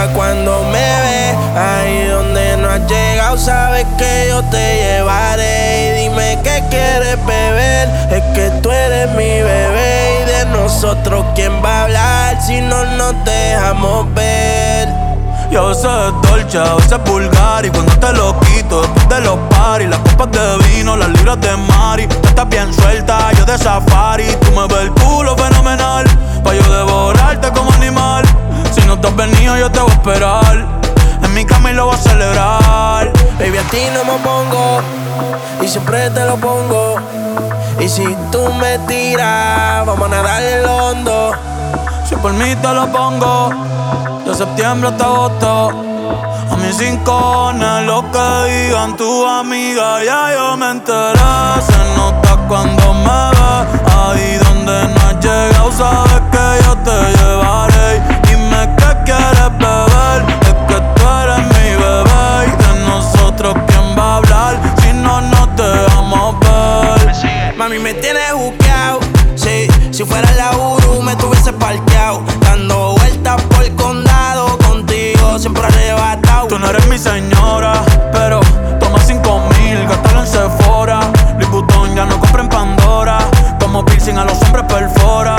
cuando me ves. Ahí donde no has llegado, sabes que yo te llevaré. Y dime qué quieres beber, es que tú eres mi bebé. Y de nosotros, ¿quién va a hablar si no nos dejamos ver? Y a veces es dolce, a veces es vulgar. Y cuando te lo quito, después de los paris, las copas de vino, las libras de mari. Tú estás bien suelta, yo de safari. Tú me ves el culo fenomenal, pa' yo devorarte como animal. Si no te has venido, yo te voy a esperar. En mi cama y lo voy a celebrar. Baby, a ti no me pongo, y siempre te lo pongo. Y si tú me tiras, vamos a nadar en lo hondo. Si por mí te lo pongo, de septiembre hasta agosto. A mis rincones, lo que digan tu amiga, ya yo me enteré. Se nota cuando me ves, ahí donde no has llegado, sabes que yo te llevaré. Dime qué quieres beber, es que tú eres mi bebé. Y de nosotros, ¿quién va a hablar si no nos dejamos ver? Mami, me tienes juqueado, sí. Si fuera la Uru, me tuviese parqueado, dando vueltas por el condado, contigo siempre arrebatado. Tú no eres mi señora, pero toma 5,000, gástalo en Sephora. Louis Vuitton ya no compra en Pandora, como piercing a los hombres perfora.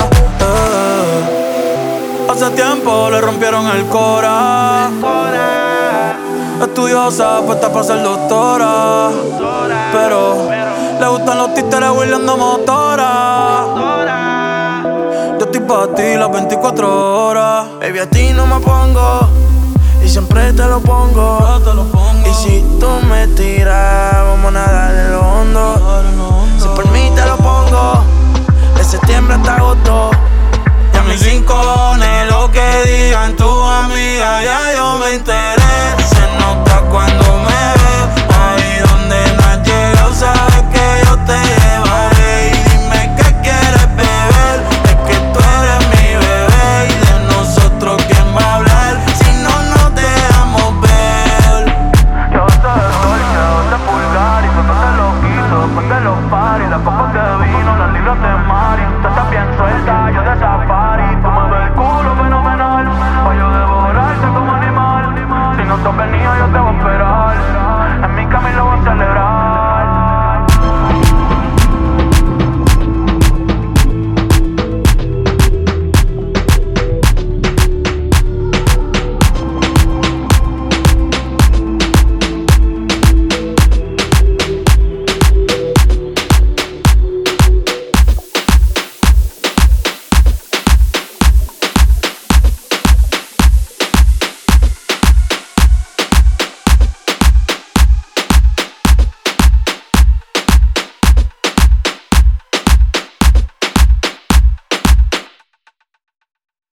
Hace tiempo le rompieron el cora. Estudiosa, puesta para ser doctora, pero le gustan los títeres huirleando motora. Yo estoy pa' ti las 24 horas. Baby, a ti no me pongo, y siempre te lo pongo. Y si tú me tiras, vamos a nadar en lo hondo. Si por mí te lo pongo, de septiembre hasta agosto. Y a mis rincones, lo que digan tu amiga, ya yo me enteré.